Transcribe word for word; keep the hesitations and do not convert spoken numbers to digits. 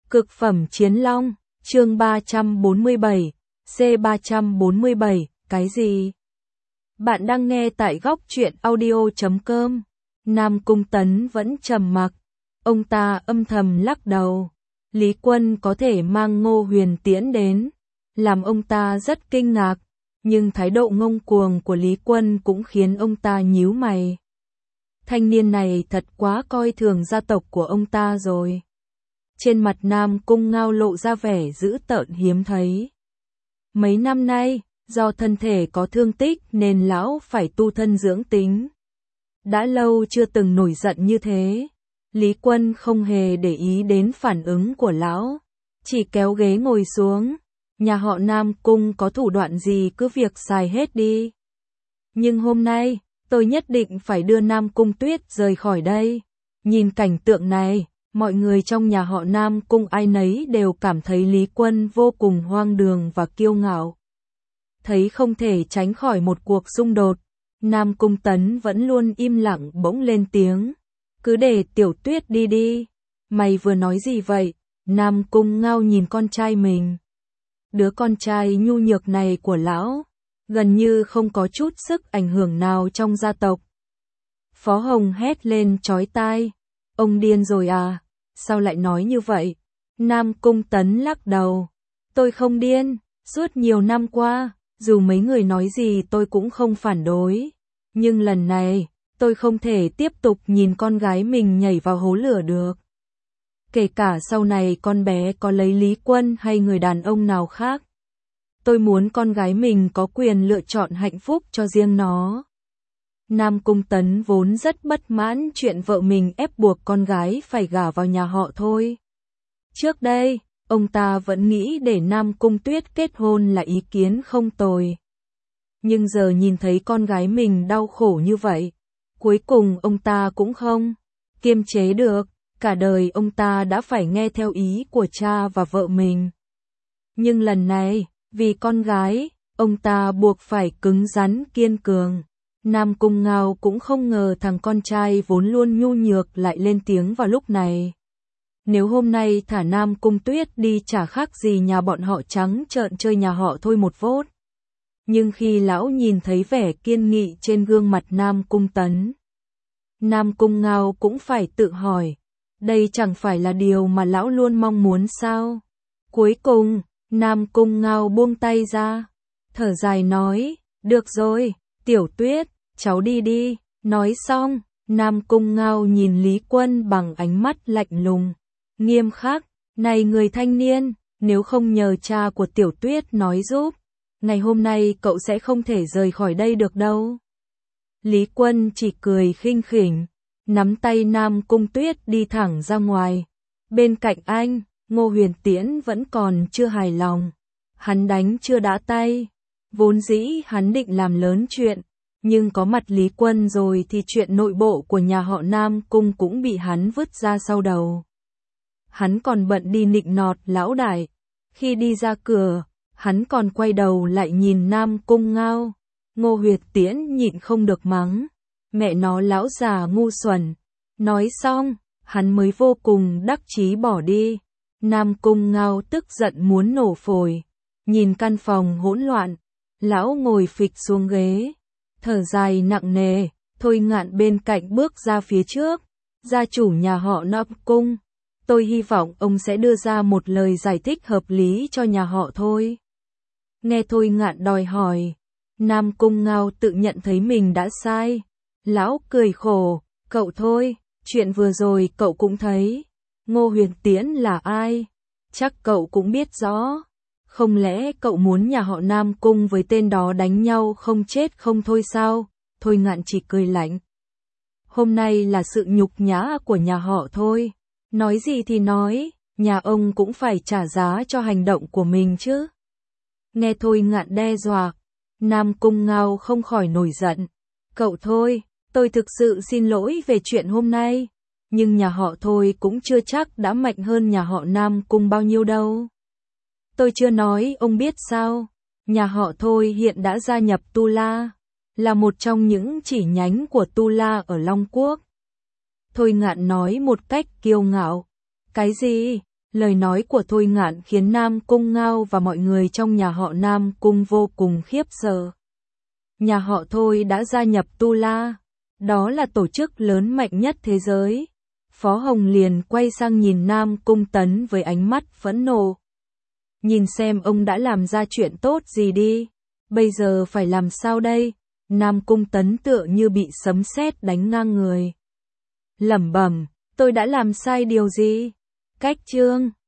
Cực phẩm chiến long, chương ba trăm bốn mươi bảy, C ba trăm bốn mươi bảy, cái gì? Bạn đang nghe tại góc truyện audio chấm com. Nam Cung Tấn vẫn trầm mặc, ông ta âm thầm lắc đầu. Lý Quân có thể mang Ngô Huyền Tiễn đến, làm ông ta rất kinh ngạc, nhưng thái độ ngông cuồng của Lý Quân cũng khiến ông ta nhíu mày. Thanh niên này thật quá coi thường gia tộc của ông ta rồi. Trên mặt Nam Cung Ngao lộ ra vẻ dữ tợn hiếm thấy. Mấy năm nay, do thân thể có thương tích nên lão phải tu thân dưỡng tính. Đã lâu chưa từng nổi giận như thế. Lý Quân không hề để ý đến phản ứng của lão, chỉ kéo ghế ngồi xuống. Nhà họ Nam Cung có thủ đoạn gì cứ việc xài hết đi. Nhưng hôm nay, tôi nhất định phải đưa Nam Cung Tuyết rời khỏi đây. Nhìn cảnh tượng này, mọi người trong nhà họ Nam Cung ai nấy đều cảm thấy Lý Quân vô cùng hoang đường và kiêu ngạo. Thấy không thể tránh khỏi một cuộc xung đột, Nam Cung Tấn vẫn luôn im lặng bỗng lên tiếng. Cứ để Tiểu Tuyết đi đi. Mày vừa nói gì vậy? Nam Cung Ngao nhìn con trai mình. Đứa con trai nhu nhược này của lão, gần như không có chút sức ảnh hưởng nào trong gia tộc. Phó Hồng hét lên chói tai. Ông điên rồi à? Sao lại nói như vậy? Nam Cung Tấn lắc đầu. Tôi không điên, suốt nhiều năm qua, dù mấy người nói gì tôi cũng không phản đối. Nhưng lần này, tôi không thể tiếp tục nhìn con gái mình nhảy vào hố lửa được. Kể cả sau này con bé có lấy Lý Quân hay người đàn ông nào khác. Tôi muốn con gái mình có quyền lựa chọn hạnh phúc cho riêng nó. Nam Cung Tấn vốn rất bất mãn chuyện vợ mình ép buộc con gái phải gả vào nhà họ thôi. Trước đây, ông ta vẫn nghĩ để Nam Cung Tuyết kết hôn là ý kiến không tồi. Nhưng giờ nhìn thấy con gái mình đau khổ như vậy, cuối cùng ông ta cũng không kiềm chế được. Cả đời ông ta đã phải nghe theo ý của cha và vợ mình. Nhưng lần này, vì con gái, ông ta buộc phải cứng rắn kiên cường. Nam Cung Ngao cũng không ngờ thằng con trai vốn luôn nhu nhược lại lên tiếng vào lúc này. Nếu hôm nay thả Nam Cung Tuyết đi chả khác gì nhà bọn họ trắng trợn chơi nhà họ thôi một vốt. Nhưng khi lão nhìn thấy vẻ kiên nghị trên gương mặt Nam Cung Tấn, Nam Cung Ngao cũng phải tự hỏi, đây chẳng phải là điều mà lão luôn mong muốn sao? Cuối cùng, Nam Cung Ngao buông tay ra, thở dài nói, được rồi, Tiểu Tuyết, cháu đi đi. Nói xong, Nam Cung Ngao nhìn Lý Quân bằng ánh mắt lạnh lùng, nghiêm khắc, này người thanh niên, nếu không nhờ cha của Tiểu Tuyết nói giúp, ngày hôm nay cậu sẽ không thể rời khỏi đây được đâu. Lý Quân chỉ cười khinh khỉnh, nắm tay Nam Cung Tuyết đi thẳng ra ngoài. Bên cạnh anh, Ngô Huyền Tiễn vẫn còn chưa hài lòng. Hắn đánh chưa đã tay. Vốn dĩ hắn định làm lớn chuyện, nhưng có mặt Lý Quân rồi thì chuyện nội bộ của nhà họ Nam Cung cũng bị hắn vứt ra sau đầu. Hắn còn bận đi nịnh nọt lão đại. Khi đi ra cửa, hắn còn quay đầu lại nhìn Nam Cung Ngao. Ngô Huyền Tiễn nhịn không được mắng. Mẹ nó lão già ngu xuẩn. Nói xong, hắn mới vô cùng đắc chí bỏ đi. Nam Cung Ngao tức giận muốn nổ phổi. Nhìn căn phòng hỗn loạn, lão ngồi phịch xuống ghế, thở dài nặng nề. Thôi Ngạn bên cạnh bước ra phía trước. Gia chủ nhà họ Nam Cung, tôi hy vọng ông sẽ đưa ra một lời giải thích hợp lý cho nhà họ Thôi. Nghe Thôi Ngạn đòi hỏi, Nam Cung Ngao tự nhận thấy mình đã sai. Lão cười khổ, cậu Thôi, chuyện vừa rồi cậu cũng thấy. Ngô Huyền Tiễn là ai? Chắc cậu cũng biết rõ. Không lẽ cậu muốn nhà họ Nam Cung với tên đó đánh nhau không chết không thôi sao? Thôi Ngạn chỉ cười lạnh. Hôm nay là sự nhục nhã của nhà họ Thôi. Nói gì thì nói, nhà ông cũng phải trả giá cho hành động của mình chứ. Nghe Thôi Ngạn đe dọa, Nam Cung Ngao không khỏi nổi giận. Cậu Thôi, tôi thực sự xin lỗi về chuyện hôm nay. Nhưng nhà họ Thôi cũng chưa chắc đã mạnh hơn nhà họ Nam Cung bao nhiêu đâu. Tôi chưa nói ông biết sao. Nhà họ Thôi hiện đã gia nhập Tu La, là một trong những chỉ nhánh của Tu La ở Long Quốc. Thôi Ngạn nói một cách kiêu ngạo. Cái gì? Lời nói của Thôi Ngạn khiến Nam Cung Ngao và mọi người trong nhà họ Nam Cung vô cùng khiếp sợ. Nhà họ Thôi đã gia nhập Tu La. Đó là tổ chức lớn mạnh nhất thế giới. Phó Hồng liền quay sang nhìn Nam Cung Tấn với ánh mắt phẫn nộ. Nhìn xem ông đã làm ra chuyện tốt gì đi. Bây giờ phải làm sao đây? Nam Cung Tấn tựa như bị sấm sét đánh ngang người. Lẩm bẩm, tôi đã làm sai điều gì? Cách chương